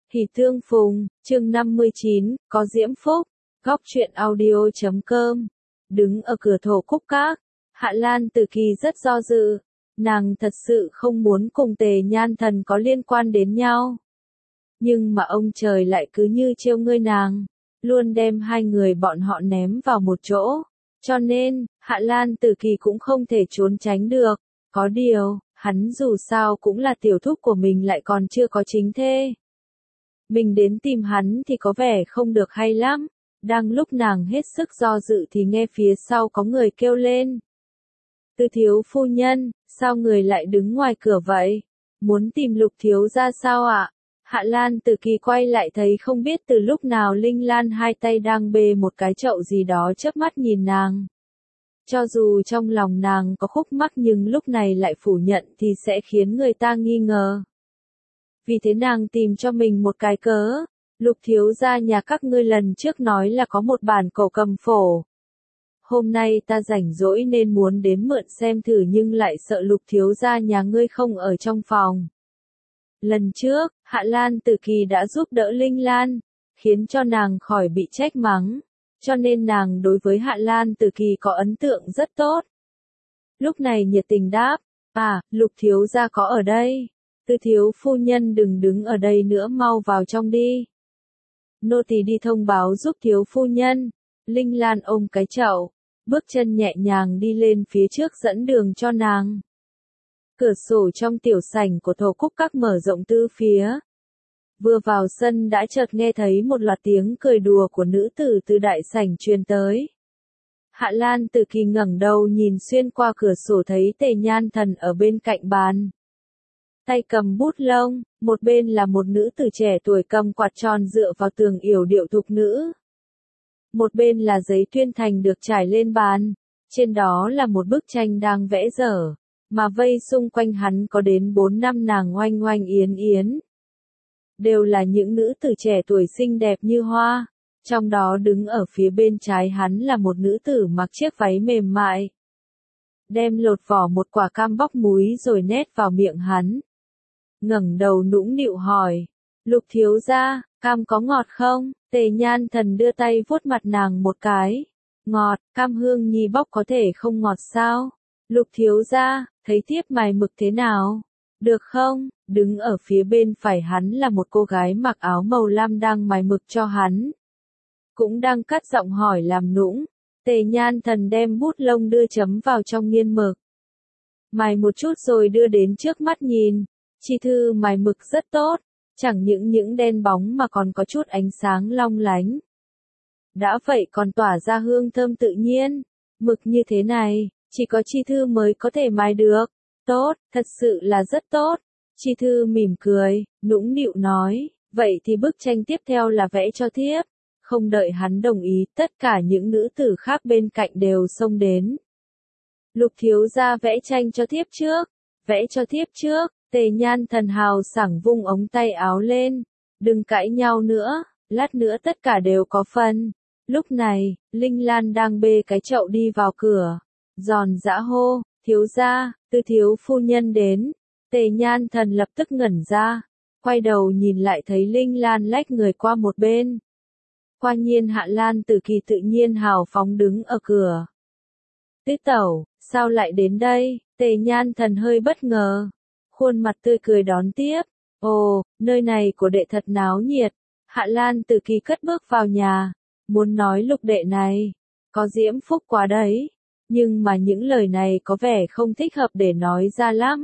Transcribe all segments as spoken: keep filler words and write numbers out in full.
Hỉ Tương Phùng, chương năm mươi chín, có diễm phúc, góc truyện audio chấm com. Đứng ở cửa Thổ Cúc Các, Hạ Lan Tử Kỳ rất do dự, nàng thật sự không muốn cùng Tề Nhan Thần có liên quan đến nhau. Nhưng mà ông trời lại cứ như trêu ngươi nàng, luôn đem hai người bọn họ ném vào một chỗ, cho nên, Hạ Lan Tử Kỳ cũng không thể trốn tránh được. Có điều, hắn dù sao cũng là tiểu thúc của mình lại còn chưa có chính thê. Mình đến tìm hắn thì có vẻ không được hay lắm. Đang lúc nàng hết sức do dự thì nghe phía sau có người kêu lên. Tư thiếu phu nhân, sao người lại đứng ngoài cửa vậy? Muốn tìm Lục thiếu gia sao ạ? Hạ Lan Tử Kỳ quay lại thấy không biết từ lúc nào Linh Lan hai tay đang bê một cái chậu gì đó chớp mắt nhìn nàng. Cho dù trong lòng nàng có khúc mắc nhưng lúc này lại phủ nhận thì sẽ khiến người ta nghi ngờ. Vì thế nàng tìm cho mình một cái cớ. Lục thiếu gia nhà các ngươi lần trước nói là có một bản cổ cầm phổ. Hôm nay ta rảnh rỗi nên muốn đến mượn xem thử nhưng lại sợ Lục thiếu gia nhà ngươi không ở trong phòng. Lần trước, Hạ Lan Tử Kỳ đã giúp đỡ Linh Lan, khiến cho nàng khỏi bị trách mắng. Cho nên nàng đối với Hạ Lan Tử Kỳ có ấn tượng rất tốt. Lúc này nhiệt tình đáp, à, Lục thiếu gia có ở đây. Tư thiếu phu nhân đừng đứng ở đây nữa, mau vào trong đi. Nô tỳ đi thông báo giúp thiếu phu nhân. Linh Lan ôm cái chậu, bước chân nhẹ nhàng đi lên phía trước dẫn đường cho nàng. Cửa sổ trong tiểu sảnh của Thổ Cúc Các mở rộng tứ phía. Vừa vào sân đã chợt nghe thấy một loạt tiếng cười đùa của nữ tử từ đại sảnh truyền tới. Hạ Lan Tử Kỳ ngẩng đầu nhìn xuyên qua cửa sổ thấy Tề Nhan Thần ở bên cạnh bàn. Tay cầm bút lông, một bên là một nữ tử trẻ tuổi cầm quạt tròn dựa vào tường yểu điệu thục nữ. Một bên là giấy tuyên thành được trải lên bàn, trên đó là một bức tranh đang vẽ dở, mà vây xung quanh hắn có đến bốn năm nàng oanh oanh yến yến. Đều là những nữ tử trẻ tuổi xinh đẹp như hoa, trong đó đứng ở phía bên trái hắn là một nữ tử mặc chiếc váy mềm mại. Đem lột vỏ một quả cam bóc múi rồi nhét vào miệng hắn. Ngẩng đầu nũng nịu hỏi, Lục thiếu gia, cam có ngọt không? Tề Nhan Thần đưa tay vuốt mặt nàng một cái. Ngọt, cam hương nhi bóc có thể không ngọt sao? Lục thiếu gia, thấy tiếp mài mực thế nào? Được không? Đứng ở phía bên phải hắn là một cô gái mặc áo màu lam đang mài mực cho hắn. Cũng đang cắt giọng hỏi làm nũng. Tề Nhan Thần đem bút lông đưa chấm vào trong nghiên mực. Mài một chút rồi đưa đến trước mắt nhìn. Chi thư mài mực rất tốt, chẳng những những đen bóng mà còn có chút ánh sáng long lánh. Đã vậy còn tỏa ra hương thơm tự nhiên. Mực như thế này, chỉ có Chi thư mới có thể mài được. Tốt, thật sự là rất tốt. Chi thư mỉm cười, nũng nịu nói, vậy thì bức tranh tiếp theo là vẽ cho thiếp. Không đợi hắn đồng ý, tất cả những nữ tử khác bên cạnh đều xông đến. Lục thiếu gia vẽ tranh cho thiếp trước, vẽ cho thiếp trước. Tề Nhan Thần hào sảng vung ống tay áo lên, đừng cãi nhau nữa, lát nữa tất cả đều có phần. Lúc này, Linh Lan đang bê cái chậu đi vào cửa, giòn giã hô, thiếu gia, Tư thiếu phu nhân đến. Tề Nhan Thần lập tức ngẩn ra, quay đầu nhìn lại thấy Linh Lan lách người qua một bên. Quả nhiên Hạ Lan Tử Kỳ tự nhiên hào phóng đứng ở cửa. Tứ tẩu, sao lại đến đây? Tề Nhan Thần hơi bất ngờ. Khuôn mặt tươi cười đón tiếp. Ồ, nơi này của đệ thật náo nhiệt. Hạ Lan Tử Kỳ cất bước vào nhà. Muốn nói Lục đệ này, có diễm phúc quá đấy. Nhưng mà những lời này có vẻ không thích hợp để nói ra lắm.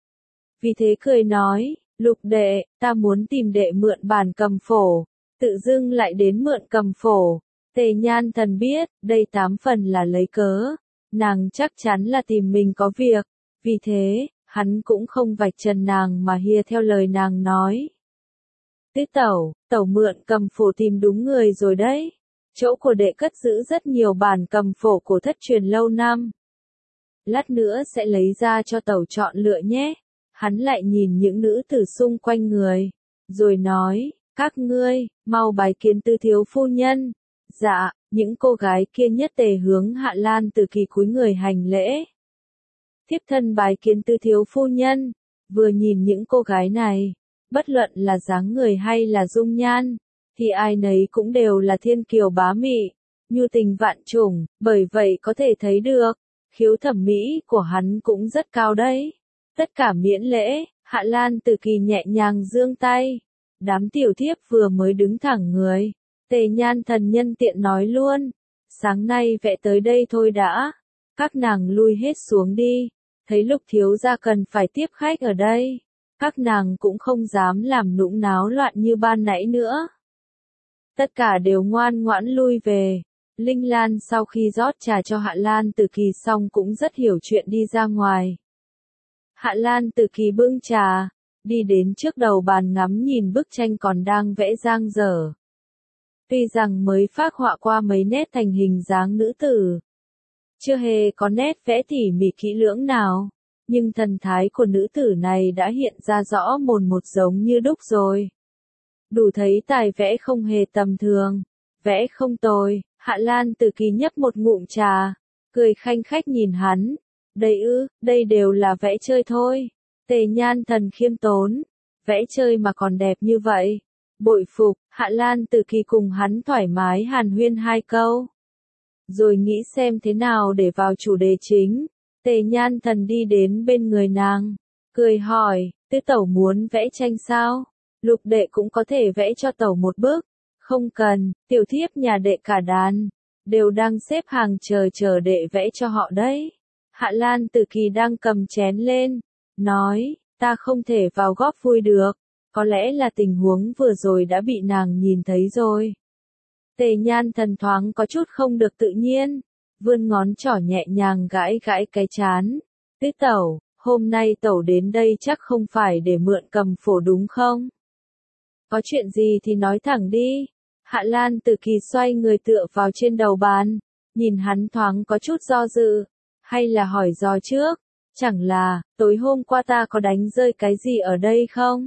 Vì thế cười nói, Lục đệ, ta muốn tìm đệ mượn bản cầm phổ. Tự dưng lại đến mượn cầm phổ. Tề Nhan Thần biết, đây tám phần là lấy cớ. Nàng chắc chắn là tìm mình có việc. Vì thế, hắn cũng không vạch trần nàng mà hia theo lời nàng nói. Tứ tẩu, tẩu mượn cầm phổ tìm đúng người rồi đấy. Chỗ của đệ cất giữ rất nhiều bản cầm phổ cổ thất truyền lâu năm. Lát nữa sẽ lấy ra cho tẩu chọn lựa nhé. Hắn lại nhìn những nữ tử xung quanh người, rồi nói, các ngươi, mau bái kiến Tư thiếu phu nhân. Dạ, những cô gái kia nhất tề hướng Hạ Lan Tử Kỳ cúi người hành lễ. Thiếp thân bái kiến Tư thiếu phu nhân. Vừa nhìn những cô gái này, bất luận là dáng người hay là dung nhan, thì ai nấy cũng đều là thiên kiều bá mị, nhu tình vạn trùng, bởi vậy có thể thấy được, khiếu thẩm mỹ của hắn cũng rất cao đấy. Tất cả miễn lễ, Hạ Lan Tử Kỳ nhẹ nhàng giương tay. Đám tiểu thiếp vừa mới đứng thẳng người. Tề Nhan Thần nhân tiện nói luôn. Sáng nay vẽ tới đây thôi đã. Các nàng lui hết xuống đi. Thấy Lục thiếu gia cần phải tiếp khách ở đây. Các nàng cũng không dám làm nũng náo loạn như ban nãy nữa. Tất cả đều ngoan ngoãn lui về. Linh Lan sau khi rót trà cho Hạ Lan Tử Kỳ xong cũng rất hiểu chuyện đi ra ngoài. Hạ Lan Tử Kỳ bưng trà, đi đến trước đầu bàn ngắm nhìn bức tranh còn đang vẽ dang dở. Tuy rằng mới phác họa qua mấy nét thành hình dáng nữ tử, chưa hề có nét vẽ tỉ mỉ kỹ lưỡng nào, nhưng thần thái của nữ tử này đã hiện ra rõ mồn một giống như đúc rồi. Đủ thấy tài vẽ không hề tầm thường, vẽ không tồi. Hạ Lan Tử Kỳ nhấp một ngụm trà, cười khanh khách nhìn hắn. Đây ư, đây đều là vẽ chơi thôi. Tề Nhan Thần khiêm tốn, vẽ chơi mà còn đẹp như vậy. Bội phục, Hạ Lan Tử Kỳ cùng hắn thoải mái hàn huyên hai câu. Rồi nghĩ xem thế nào để vào chủ đề chính. Tề Nhan Thần đi đến bên người nàng, cười hỏi, tứ tẩu muốn vẽ tranh sao? Lục đệ cũng có thể vẽ cho tẩu một bức. Không cần, tiểu thiếp nhà đệ cả đàn, đều đang xếp hàng chờ chờ đệ vẽ cho họ đấy. Hạ Lan Tử Kỳ đang cầm chén lên, nói, ta không thể vào góp vui được, có lẽ là tình huống vừa rồi đã bị nàng nhìn thấy rồi. Tề Nhan Thần thoáng có chút không được tự nhiên, vươn ngón trỏ nhẹ nhàng gãi gãi cái trán. Tứ tẩu, hôm nay tẩu đến đây chắc không phải để mượn cầm phổ đúng không? Có chuyện gì thì nói thẳng đi. Hạ Lan Tử Kỳ xoay người tựa vào trên đầu bàn, nhìn hắn thoáng có chút do dự, hay là hỏi dò trước, chẳng là, tối hôm qua ta có đánh rơi cái gì ở đây không?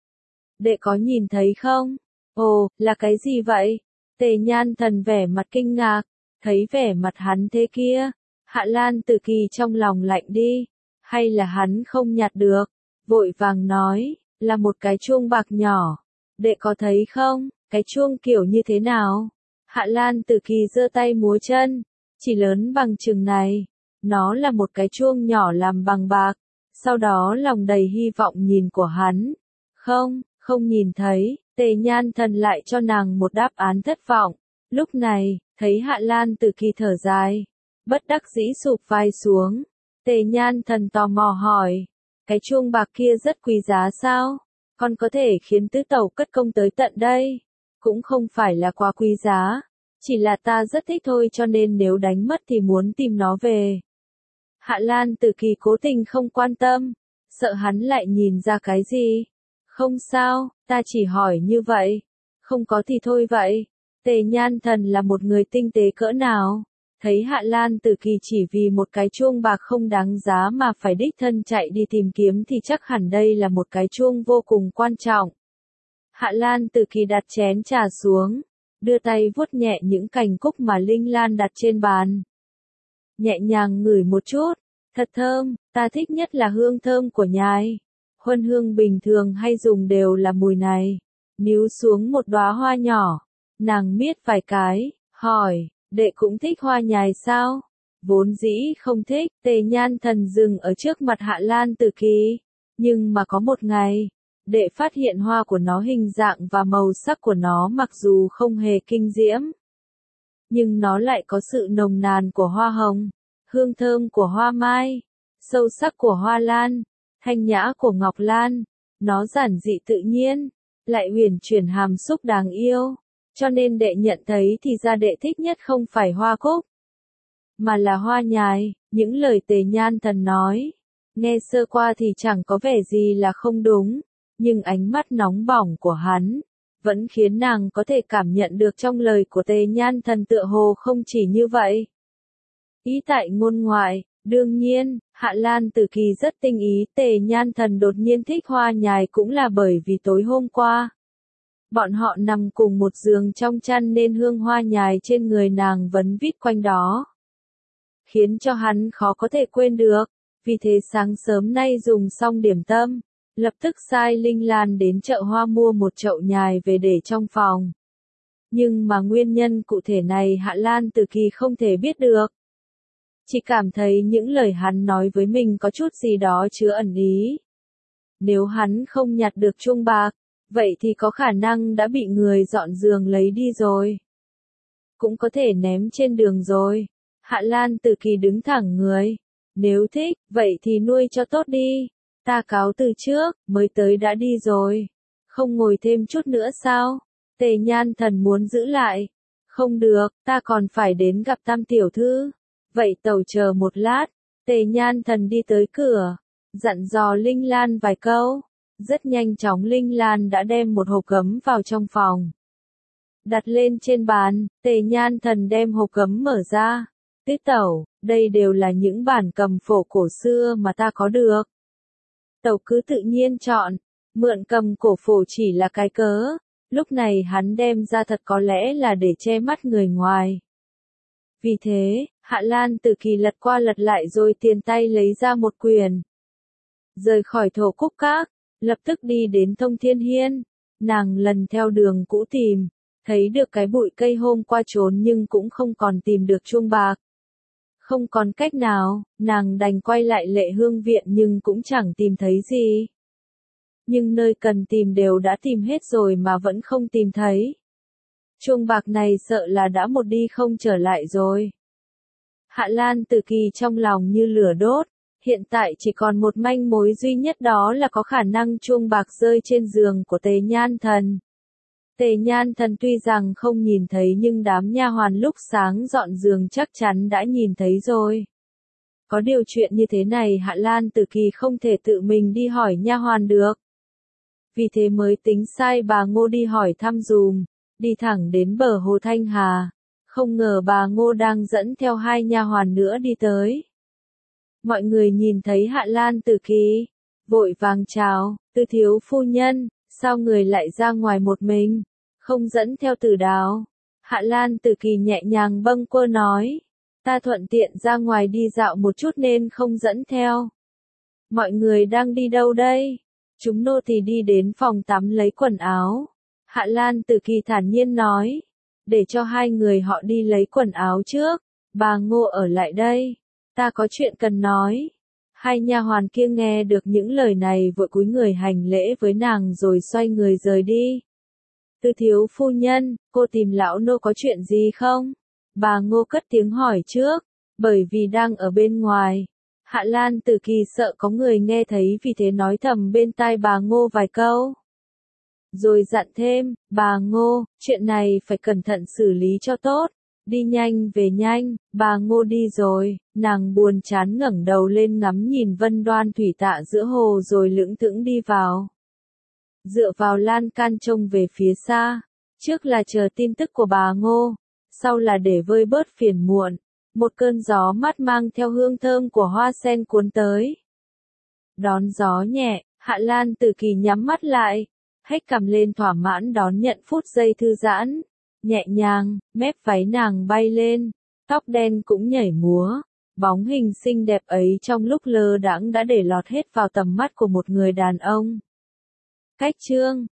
Đệ có nhìn thấy không? Ồ, là cái gì vậy? Tề Nhan Thần vẻ mặt kinh ngạc, thấy vẻ mặt hắn thế kia, Hạ Lan Tử Kỳ trong lòng lạnh đi, hay là hắn không nhặt được, vội vàng nói, là một cái chuông bạc nhỏ, đệ có thấy không? Cái chuông kiểu như thế nào? Hạ Lan Tử Kỳ giơ tay múa chân, chỉ lớn bằng chừng này. Nó là một cái chuông nhỏ làm bằng bạc. Sau đó lòng đầy hy vọng nhìn của hắn. Không, không nhìn thấy. Tề Nhan Thần lại cho nàng một đáp án thất vọng. Lúc này, thấy Hạ Lan Tử Kỳ thở dài, bất đắc dĩ sụp vai xuống. Tề Nhan Thần tò mò hỏi, cái chuông bạc kia rất quý giá sao? Con có thể khiến tứ tẩu cất công tới tận đây? Cũng không phải là quá quý giá, chỉ là ta rất thích thôi cho nên nếu đánh mất thì muốn tìm nó về. Hạ Lan Tử Kỳ cố tình không quan tâm, sợ hắn lại nhìn ra cái gì. Không sao, ta chỉ hỏi như vậy. Không có thì thôi vậy. Tề Nhan Thần là một người tinh tế cỡ nào. Thấy Hạ Lan Tử Kỳ chỉ vì một cái chuông bạc không đáng giá mà phải đích thân chạy đi tìm kiếm thì chắc hẳn đây là một cái chuông vô cùng quan trọng. Hạ Lan Tử Kỳ đặt chén trà xuống, đưa tay vuốt nhẹ những cành cúc mà Linh Lan đặt trên bàn. Nhẹ nhàng ngửi một chút, thật thơm, ta thích nhất là hương thơm của nhài. Huân hương bình thường hay dùng đều là mùi này. Níu xuống một đóa hoa nhỏ, nàng miết vài cái, hỏi, đệ cũng thích hoa nhài sao? Vốn dĩ không thích, Tề Nhan Thần dừng ở trước mặt Hạ Lan Tử Kỳ. Nhưng mà có một ngày, đệ phát hiện hoa của nó hình dạng và màu sắc của nó mặc dù không hề kinh diễm, nhưng nó lại có sự nồng nàn của hoa hồng, hương thơm của hoa mai, sâu sắc của hoa lan, thanh nhã của ngọc lan. Nó giản dị tự nhiên, lại huyền chuyển hàm xúc đáng yêu. Cho nên đệ nhận thấy thì ra đệ thích nhất không phải hoa cúc, mà là hoa nhài. Những lời Tề Nhan Thần nói, nghe sơ qua thì chẳng có vẻ gì là không đúng, nhưng ánh mắt nóng bỏng của hắn vẫn khiến nàng có thể cảm nhận được trong lời của Tề Nhan Thần tựa hồ không chỉ như vậy. Ý tại ngôn ngoại, đương nhiên, Hạ Lan Tử Kỳ rất tinh ý. Tề Nhan Thần đột nhiên thích hoa nhài cũng là bởi vì tối hôm qua, bọn họ nằm cùng một giường trong chăn nên hương hoa nhài trên người nàng vấn vít quanh đó, khiến cho hắn khó có thể quên được. Vì thế sáng sớm nay dùng xong điểm tâm, lập tức sai Linh Lan đến chợ hoa mua một chậu nhài về để trong phòng. Nhưng mà nguyên nhân cụ thể này Hạ Lan Tử Kỳ không thể biết được. Chỉ cảm thấy những lời hắn nói với mình có chút gì đó chứa ẩn ý. Nếu hắn không nhặt được chuông bạc, vậy thì có khả năng đã bị người dọn giường lấy đi rồi. Cũng có thể ném trên đường rồi. Hạ Lan Tử Kỳ đứng thẳng người. Nếu thích, vậy thì nuôi cho tốt đi. Ta cáo từ trước, mới tới đã đi rồi. Không ngồi thêm chút nữa sao? Tề Nhan Thần muốn giữ lại. Không được, ta còn phải đến gặp Tam tiểu thư. Vậy tẩu chờ một lát. Tề Nhan Thần đi tới cửa, dặn dò Linh Lan vài câu. Rất nhanh chóng Linh Lan đã đem một hộp gấm vào trong phòng. Đặt lên trên bàn, Tề Nhan Thần đem hộp gấm mở ra. Tứ tẩu, đây đều là những bản cầm phổ cổ xưa mà ta có được. Tẩu cứ tự nhiên chọn, mượn cầm cổ phổ chỉ là cái cớ. Lúc này hắn đem ra thật có lẽ là để che mắt người ngoài. Vì thế, Hạ Lan Tử Kỳ lật qua lật lại rồi tiền tay lấy ra một quyển. Rời khỏi Thổ Cúc Các, lập tức đi đến Thông Thiên Hiên. Nàng lần theo đường cũ tìm, thấy được cái bụi cây hôm qua trốn nhưng cũng không còn tìm được chuông bạc. Không còn cách nào, nàng đành quay lại Lệ Hương Viện nhưng cũng chẳng tìm thấy gì. Nhưng nơi cần tìm đều đã tìm hết rồi mà vẫn không tìm thấy. Chuông bạc này sợ là đã một đi không trở lại rồi. Hạ Lan Tử Kỳ trong lòng như lửa đốt, hiện tại chỉ còn một manh mối duy nhất đó là có khả năng chuông bạc rơi trên giường của Tề Nhan Thần. Tề Nhan Thần tuy rằng không nhìn thấy nhưng đám nha hoàn lúc sáng dọn giường chắc chắn đã nhìn thấy rồi. Có điều chuyện như thế này Hạ Lan Tử Kỳ không thể tự mình đi hỏi nha hoàn được. Vì thế mới tính sai bà Ngô đi hỏi thăm dùm, đi thẳng đến bờ hồ Thanh Hà. Không ngờ bà Ngô đang dẫn theo hai nha hoàn nữa đi tới. Mọi người nhìn thấy Hạ Lan Tử Kỳ, vội vàng chào, Từ thiếu phu nhân, sao người lại ra ngoài một mình, không dẫn theo Tử Đào. Hạ Lan Tử Kỳ nhẹ nhàng bâng quơ nói, ta thuận tiện ra ngoài đi dạo một chút nên không dẫn theo. Mọi người đang đi đâu đây? Chúng nô tỳ đi đến phòng tắm lấy quần áo. Hạ Lan Tử Kỳ thản nhiên nói, để cho hai người họ đi lấy quần áo trước, bà Ngô ở lại đây, ta có chuyện cần nói. Hai nha hoàn kia nghe được những lời này vội cúi người hành lễ với nàng rồi xoay người rời đi. Từ thiếu phu nhân, cô tìm lão nô có chuyện gì không? Bà Ngô cất tiếng hỏi trước, bởi vì đang ở bên ngoài. Hạ Lan Tử Kỳ sợ có người nghe thấy vì thế nói thầm bên tai bà Ngô vài câu. Rồi dặn thêm, bà Ngô, chuyện này phải cẩn thận xử lý cho tốt, đi nhanh về nhanh. Bà Ngô đi rồi, nàng buồn chán ngẩng đầu lên ngắm nhìn vân đoan thủy tạ giữa hồ rồi lững thững đi vào. Dựa vào lan can trông về phía xa, trước là chờ tin tức của bà Ngô, sau là để vơi bớt phiền muộn. Một cơn gió mát mang theo hương thơm của hoa sen cuốn tới. Đón gió nhẹ, Hạ Lan Tử Kỳ nhắm mắt lại, hếch cằm lên thỏa mãn đón nhận phút giây thư giãn. Nhẹ nhàng, mép váy nàng bay lên, tóc đen cũng nhảy múa. Bóng hình xinh đẹp ấy trong lúc lơ đãng đã để lọt hết vào tầm mắt của một người đàn ông. Cách chương